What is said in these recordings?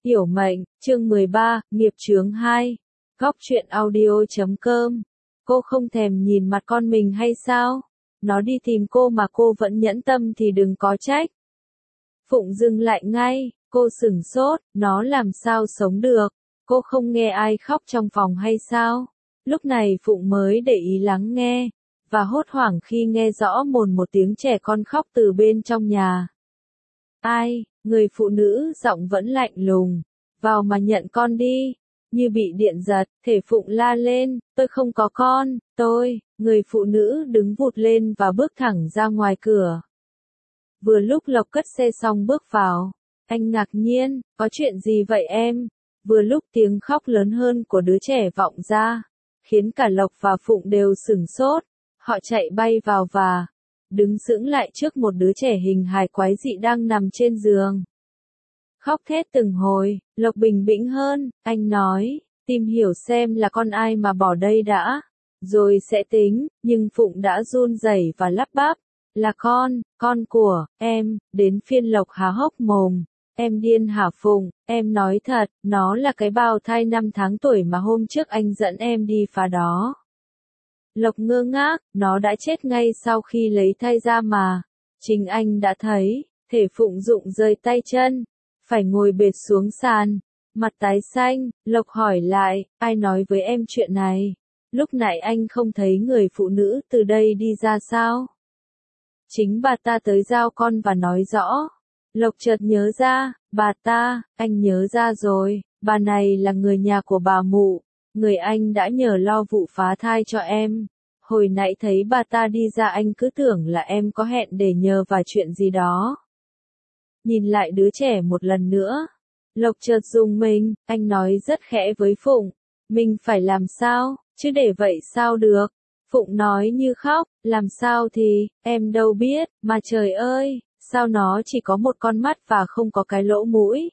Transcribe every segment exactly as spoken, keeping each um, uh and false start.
Hiểu mệnh, chương mười ba, nghiệp chướng hai. Góc truyện audio.com. Cô không thèm nhìn mặt con mình hay sao? Nó đi tìm cô mà cô vẫn nhẫn tâm thì đừng có trách. Phụng dừng lại ngay, cô sửng sốt, nó làm sao sống được? Cô không nghe ai khóc trong phòng hay sao? Lúc này Phụng mới để ý lắng nghe, và hốt hoảng khi nghe rõ mồn một tiếng trẻ con khóc từ bên trong nhà. Ai? Người phụ nữ giọng vẫn lạnh lùng. Vào mà nhận con đi. Như bị điện giật, thể Phụng la lên, tôi không có con, tôi. Người phụ nữ đứng vụt lên và bước thẳng ra ngoài cửa. Vừa lúc Lộc cất xe xong bước vào. Anh ngạc nhiên, có chuyện gì vậy em? Vừa lúc tiếng khóc lớn hơn của đứa trẻ vọng ra, khiến cả Lộc và Phụng đều sửng sốt. Họ chạy bay vào và đứng sững lại trước một đứa trẻ hình hài quái dị đang nằm trên giường. Khóc thét từng hồi, Lộc bình tĩnh hơn, anh nói, tìm hiểu xem là con ai mà bỏ đây đã, rồi sẽ tính, nhưng Phụng đã run rẩy và lắp bắp, là con, con của, em. Đến phiên Lộc há hốc mồm, em điên hả Phụng, em nói thật, nó là cái bào thai năm tháng tuổi mà hôm trước anh dẫn em đi phá đó. Lộc ngơ ngác, nó đã chết ngay sau khi lấy thai ra mà. Chính anh đã thấy, thể Phụng rụng rời tay chân, phải ngồi bệt xuống sàn, mặt tái xanh. Lộc hỏi lại, ai nói với em chuyện này? Lúc nãy anh không thấy người phụ nữ từ đây đi ra sao? Chính bà ta tới giao con và nói rõ. Lộc chợt nhớ ra, bà ta, anh nhớ ra rồi, bà này là người nhà của bà mụ. Người anh đã nhờ lo vụ phá thai cho em. Hồi nãy thấy bà ta đi ra anh cứ tưởng là em có hẹn để nhờ vào chuyện gì đó. Nhìn lại đứa trẻ một lần nữa. Lộc chợt rùng mình, anh nói rất khẽ với Phụng. Mình phải làm sao, chứ để vậy sao được? Phụng nói như khóc, làm sao thì, em đâu biết, mà trời ơi, sao nó chỉ có một con mắt và không có cái lỗ mũi?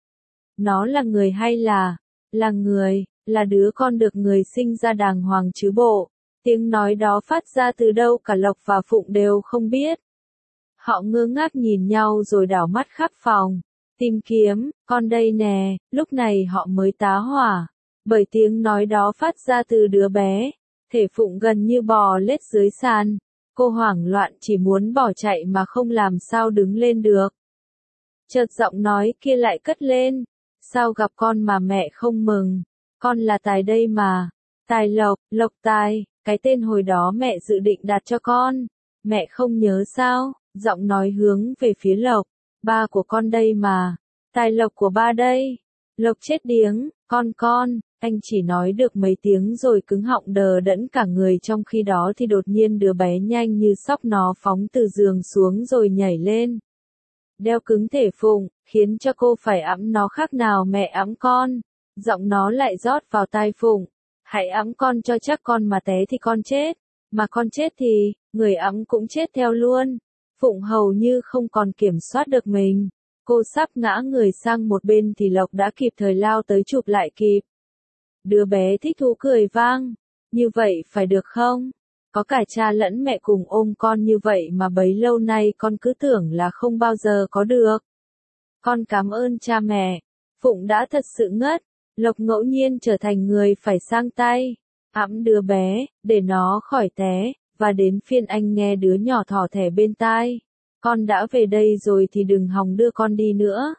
Nó là người hay là, là người, là đứa con được người sinh ra đàng hoàng chứ bộ? Tiếng nói đó phát ra từ đâu cả Lộc và Phụng đều không biết. Họ ngơ ngác nhìn nhau rồi đảo mắt khắp phòng. Tìm kiếm, con đây nè, lúc này họ mới tá hỏa. Bởi tiếng nói đó phát ra từ đứa bé. Thể Phụng gần như bò lết dưới sàn. Cô hoảng loạn chỉ muốn bỏ chạy mà không làm sao đứng lên được. Chợt giọng nói kia lại cất lên. Sao gặp con mà mẹ không mừng? Con là Tài đây mà. Tài Lộc, Lộc Tài, cái tên hồi đó mẹ dự định đặt cho con. Mẹ không nhớ sao? Giọng nói hướng về phía Lộc. Ba của con đây mà. Tài Lộc của ba đây. Lộc chết điếng, con con. Anh chỉ nói được mấy tiếng rồi cứng họng đờ đẫn cả người, trong khi đó thì đột nhiên đứa bé nhanh như sóc nó phóng từ giường xuống rồi nhảy lên. Đeo cứng thể Phụng, khiến cho cô phải ẵm nó khác nào mẹ ẵm con. Giọng nó lại rót vào tai Phụng. Hãy ẵm con cho chắc, con mà té thì con chết. Mà con chết thì, người ẵm cũng chết theo luôn. Phụng hầu như không còn kiểm soát được mình. Cô sắp ngã người sang một bên thì Lộc đã kịp thời lao tới chụp lại kịp. Đứa bé thích thú cười vang. Như vậy phải được không? Có cả cha lẫn mẹ cùng ôm con như vậy mà bấy lâu nay con cứ tưởng là không bao giờ có được. Con cảm ơn cha mẹ. Phụng đã thật sự ngất. Lộc ngẫu nhiên trở thành người phải sang tay, ẵm đứa bé, để nó khỏi té, và đến phiên anh nghe đứa nhỏ thỏ thẻ bên tai. Con đã về đây rồi thì đừng hòng đưa con đi nữa.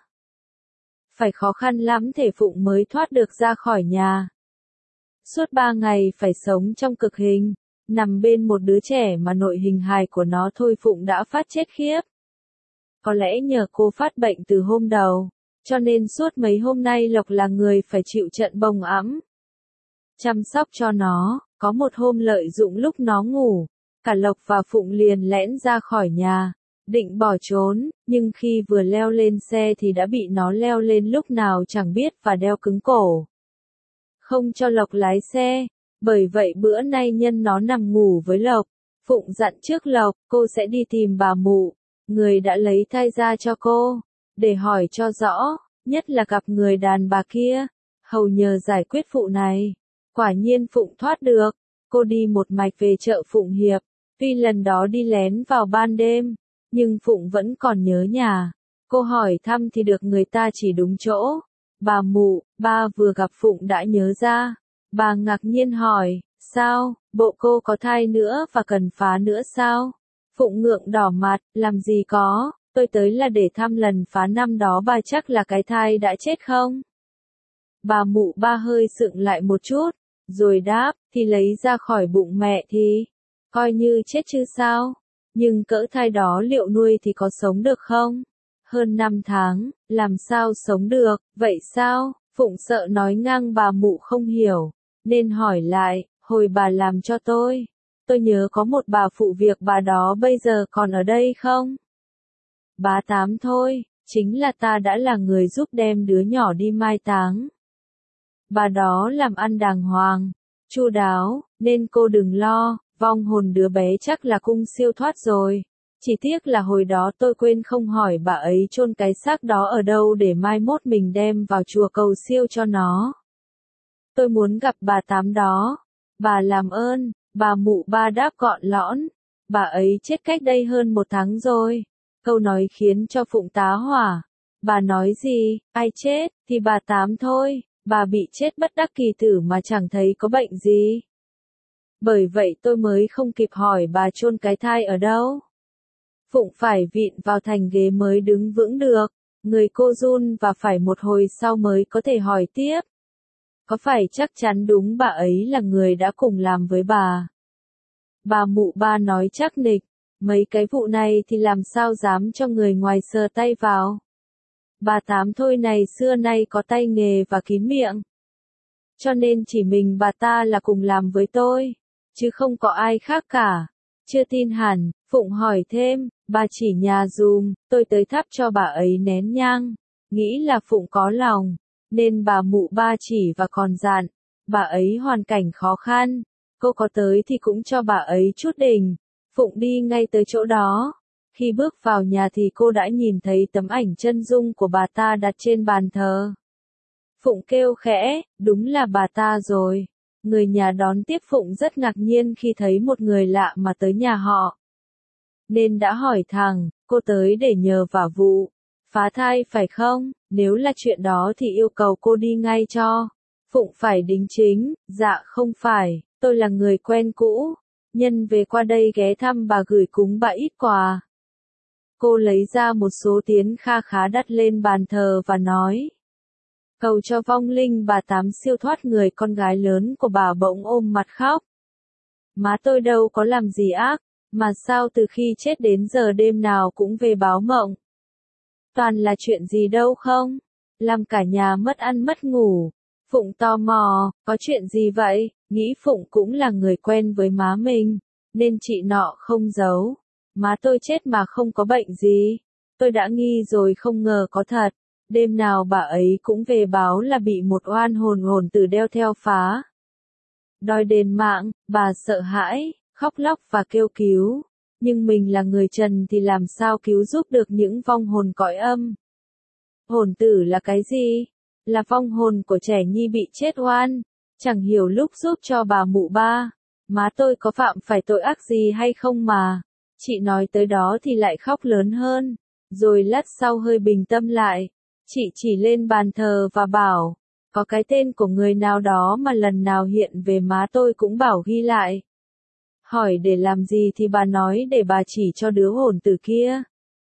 Phải khó khăn lắm thể Phụng mới thoát được ra khỏi nhà. Suốt ba ngày phải sống trong cực hình, nằm bên một đứa trẻ mà nội hình hài của nó thôi Phụng đã phát chết khiếp. Có lẽ nhờ cô phát bệnh từ hôm đầu, cho nên suốt mấy hôm nay Lộc là người phải chịu trận bồng ẵm. Chăm sóc cho nó, có một hôm lợi dụng lúc nó ngủ, cả Lộc và Phụng liền lẻn ra khỏi nhà, định bỏ trốn, nhưng khi vừa leo lên xe thì đã bị nó leo lên lúc nào chẳng biết và đeo cứng cổ. Không cho Lộc lái xe, bởi vậy bữa nay nhân nó nằm ngủ với Lộc, Phụng dặn trước Lộc, cô sẽ đi tìm bà mụ, người đã lấy thai ra cho cô, để hỏi cho rõ, nhất là gặp người đàn bà kia, hầu nhờ giải quyết vụ này. Quả nhiên Phụng thoát được, cô đi một mạch về chợ Phụng Hiệp, tuy lần đó đi lén vào ban đêm, nhưng Phụng vẫn còn nhớ nhà. Cô hỏi thăm thì được người ta chỉ đúng chỗ, Bà mụ, ba vừa gặp Phụng đã nhớ ra. Bà ngạc nhiên hỏi, sao, bộ cô có thai nữa và cần phá nữa sao? Phụng ngượng đỏ mặt, làm gì có, tôi tới là để thăm lần phá năm đó, bà chắc là cái thai đã chết không? Bà mụ ba hơi sững lại một chút, rồi đáp, thì lấy ra khỏi bụng mẹ thì, coi như chết chứ sao? Nhưng cỡ thai đó liệu nuôi thì có sống được không? Hơn năm tháng, làm sao sống được, vậy sao? Phụng sợ nói ngang bà mụ không hiểu, nên hỏi lại, hồi bà làm cho tôi. Tôi nhớ có một bà phụ việc, bà đó bây giờ còn ở đây không? Bà Tám thôi, chính là ta đã là người giúp đem đứa nhỏ đi mai táng. Bà đó làm ăn đàng hoàng, chu đáo, nên cô đừng lo, vong hồn đứa bé chắc là cung siêu thoát rồi. Chỉ tiếc là hồi đó tôi quên không hỏi bà ấy chôn cái xác đó ở đâu để mai mốt mình đem vào chùa cầu siêu cho nó. Tôi muốn gặp bà Tám đó. Bà làm ơn, bà mụ ba đáp gọn lõn. Bà ấy chết cách đây hơn một tháng rồi. Câu nói khiến cho Phụng tá hỏa. Bà nói gì, ai chết, thì bà Tám thôi. Bà bị chết bất đắc kỳ tử mà chẳng thấy có bệnh gì. Bởi vậy tôi mới không kịp hỏi bà chôn cái thai ở đâu. Phụng phải vịn vào thành ghế mới đứng vững được. Người cô run và phải một hồi sau mới có thể hỏi tiếp. Có phải chắc chắn đúng bà ấy là người đã cùng làm với bà? Bà mụ ba nói chắc nịch. Mấy cái vụ này thì làm sao dám cho người ngoài sờ tay vào. Bà Tám thôi này xưa nay có tay nghề và kín miệng. Cho nên chỉ mình bà ta là cùng làm với tôi, chứ không có ai khác cả. Chưa tin hẳn, Phụng hỏi thêm, bà chỉ nhà dùm, tôi tới thắp cho bà ấy nén nhang. Nghĩ là Phụng có lòng, nên bà mụ ba chỉ và còn dặn, bà ấy hoàn cảnh khó khăn, cô có tới thì cũng cho bà ấy chút đỉnh. Phụng đi ngay tới chỗ đó. Khi bước vào nhà thì cô đã nhìn thấy tấm ảnh chân dung của bà ta đặt trên bàn thờ. Phụng kêu khẽ, đúng là bà ta rồi. Người nhà đón tiếp Phụng rất ngạc nhiên khi thấy một người lạ mà tới nhà họ. Nên đã hỏi thẳng, cô tới để nhờ vả vụ, phá thai phải không? Nếu là chuyện đó thì yêu cầu cô đi ngay cho. Phụng phải đính chính, dạ không phải, tôi là người quen cũ. Nhân về qua đây ghé thăm bà gửi cúng bà ít quà. Cô lấy ra một số tiền kha khá đặt lên bàn thờ và nói. Cầu cho vong linh bà Tám siêu thoát. Người con gái lớn của bà bỗng ôm mặt khóc. Má tôi đâu có làm gì ác, mà sao từ khi chết đến giờ đêm nào cũng về báo mộng. Toàn là chuyện gì đâu không? Làm cả nhà mất ăn mất ngủ. Phụng tò mò, có chuyện gì vậy? Nghĩ Phụng cũng là người quen với má mình, nên chị nọ không giấu. Má tôi chết mà không có bệnh gì. Tôi đã nghi rồi không ngờ có thật. Đêm nào bà ấy cũng về báo là bị một oan hồn hồn tử đeo theo phá. Đòi đền mạng, bà sợ hãi, khóc lóc và kêu cứu. Nhưng mình là người trần thì làm sao cứu giúp được những vong hồn cõi âm. Hồn tử là cái gì? Là vong hồn của trẻ nhi bị chết oan. Chẳng hiểu lúc giúp cho bà mụ ba. Má tôi có phạm phải tội ác gì hay không mà. Chị nói tới đó thì lại khóc lớn hơn. Rồi lát sau hơi bình tâm lại. Chị chỉ lên bàn thờ và bảo. Có cái tên của người nào đó mà lần nào hiện về má tôi cũng bảo ghi lại. Hỏi để làm gì thì bà nói để bà chỉ cho đứa hồn tử kia.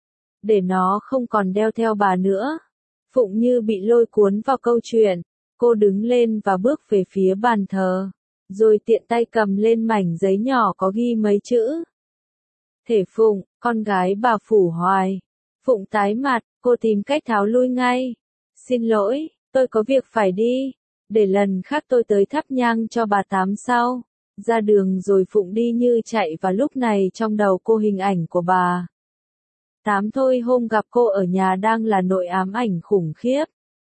Để nó không còn đeo theo bà nữa. Phụng như bị lôi cuốn vào câu chuyện. Cô đứng lên và bước về phía bàn thờ. Rồi tiện tay cầm lên mảnh giấy nhỏ có ghi mấy chữ. Thể Phụng, con gái bà Phủ Hoài. Phụng tái mặt, cô tìm cách tháo lui ngay. Xin lỗi, tôi có việc phải đi. Để lần khác tôi tới thắp nhang cho bà Tám sau. Ra đường rồi Phụng đi như chạy và lúc này trong đầu cô hình ảnh của bà Tám thôi hôm gặp cô ở nhà đang là nỗi ám ảnh khủng khiếp.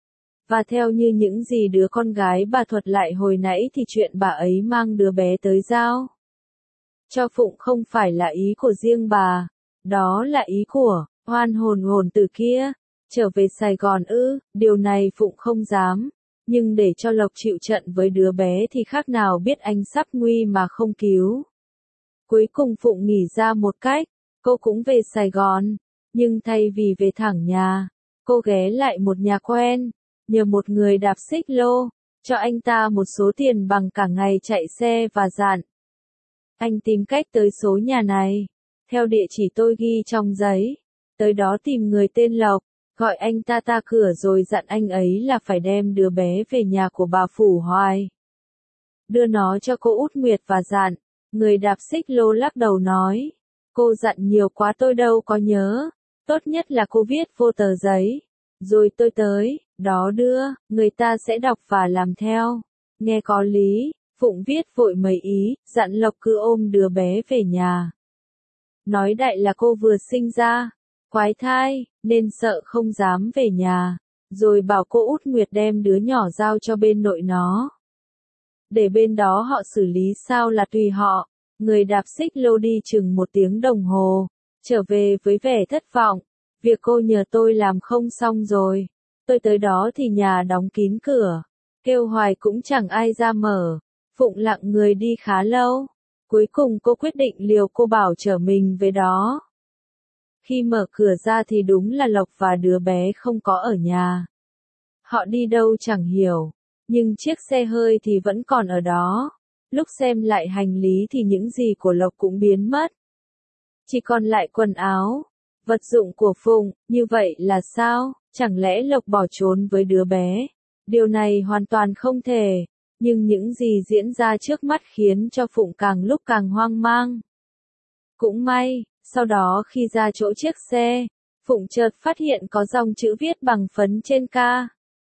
Và theo như những gì đứa con gái bà thuật lại hồi nãy thì chuyện bà ấy mang đứa bé tới giao cho Phụng không phải là ý của riêng bà. Đó là ý của oan hồn hồn tử kia. Trở về Sài Gòn ư, điều này Phụng không dám. Nhưng để cho Lộc chịu trận với đứa bé thì khác nào biết anh sắp nguy mà không cứu. Cuối cùng Phụng nghĩ ra một cách, cô cũng về Sài Gòn. Nhưng thay vì về thẳng nhà, cô ghé lại một nhà quen. nhờ một người đạp xích lô, cho anh ta một số tiền bằng cả ngày chạy xe và dặn. Anh tìm cách tới số nhà này, theo địa chỉ tôi ghi trong giấy, tới đó tìm người tên Lộc, gọi anh ta ta cửa rồi dặn anh ấy là phải đem đứa bé về nhà của bà Phủ Hoài. Đưa nó cho cô Út Nguyệt và dặn, người đạp xích lô lắc đầu nói, cô dặn nhiều quá tôi đâu có nhớ, tốt nhất là cô viết vô tờ giấy, rồi tôi tới, đó đưa, người ta sẽ đọc và làm theo. Nghe có lý, Phụng viết vội mấy ý, dặn Lộc cứ ôm đứa bé về nhà. Nói đại là cô vừa sinh ra, quái thai, nên sợ không dám về nhà, rồi bảo cô Út Nguyệt đem đứa nhỏ giao cho bên nội nó. Để bên đó họ xử lý sao là tùy họ. Người đạp xích lô đi chừng một tiếng đồng hồ, trở về với vẻ thất vọng, việc cô nhờ tôi làm không xong rồi. Tôi tới đó thì nhà đóng kín cửa, kêu hoài cũng chẳng ai ra mở. Phụng lặng người đi khá lâu, cuối cùng cô quyết định liều cô bảo chở mình về đó. Khi mở cửa ra thì đúng là Lộc và đứa bé không có ở nhà. Họ đi đâu chẳng hiểu, nhưng chiếc xe hơi thì vẫn còn ở đó. Lúc xem lại hành lý thì những gì của Lộc cũng biến mất. Chỉ còn lại quần áo, vật dụng của Phụng, như vậy là sao? Chẳng lẽ Lộc bỏ trốn với đứa bé? Điều này hoàn toàn không thể, nhưng những gì diễn ra trước mắt khiến cho Phụng càng lúc càng hoang mang. Cũng may, sau đó khi ra chỗ chiếc xe, Phụng chợt phát hiện có dòng chữ viết bằng phấn trên ca.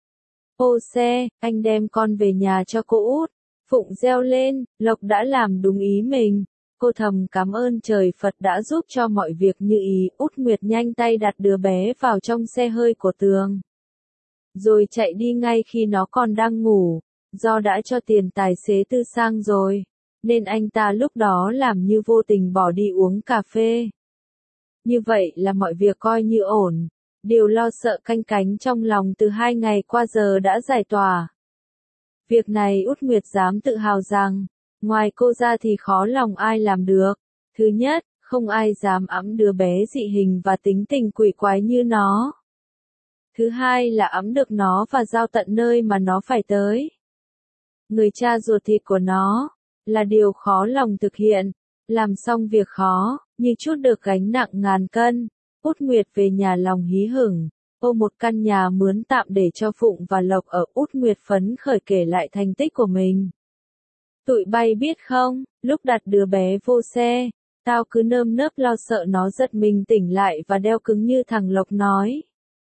Ô xe, anh đem con về nhà cho cô Út. Phụng reo lên, Lộc đã làm đúng ý mình. Cô thầm cảm ơn trời Phật đã giúp cho mọi việc như ý. Út Nguyệt nhanh tay đặt đứa bé vào trong xe hơi của Tường, rồi chạy đi ngay khi nó còn đang ngủ. Do đã cho tiền tài xế Tư Sang rồi, nên anh ta lúc đó làm như vô tình bỏ đi uống cà phê. Như vậy là mọi việc coi như ổn. Điều lo sợ canh cánh trong lòng từ hai ngày qua giờ đã giải tỏa. Việc này Út Nguyệt dám tự hào rằng, ngoài cô ra thì khó lòng ai làm được. Thứ nhất, không ai dám ẵm đứa bé dị hình và tính tình quỷ quái như nó. Thứ hai là ẵm được nó và giao tận nơi mà nó phải tới. Người cha ruột thịt của nó, là điều khó lòng thực hiện. Làm xong việc khó, như trút được gánh nặng ngàn cân, Út Nguyệt về nhà lòng hí hửng, ôm một căn nhà mướn tạm để cho Phụng và Lộc ở. Út Nguyệt phấn khởi kể lại thành tích của mình. Tụi bay biết không, lúc đặt đứa bé vô xe, tao cứ nơm nớp lo sợ nó giật mình tỉnh lại và đeo cứng như thằng Lộc nói.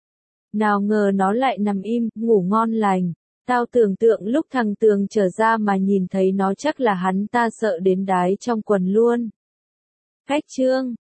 Nào ngờ nó lại nằm im, ngủ ngon lành. Tao tưởng tượng lúc thằng Tường trở ra mà nhìn thấy nó chắc là hắn ta sợ đến đái trong quần luôn. Cách chương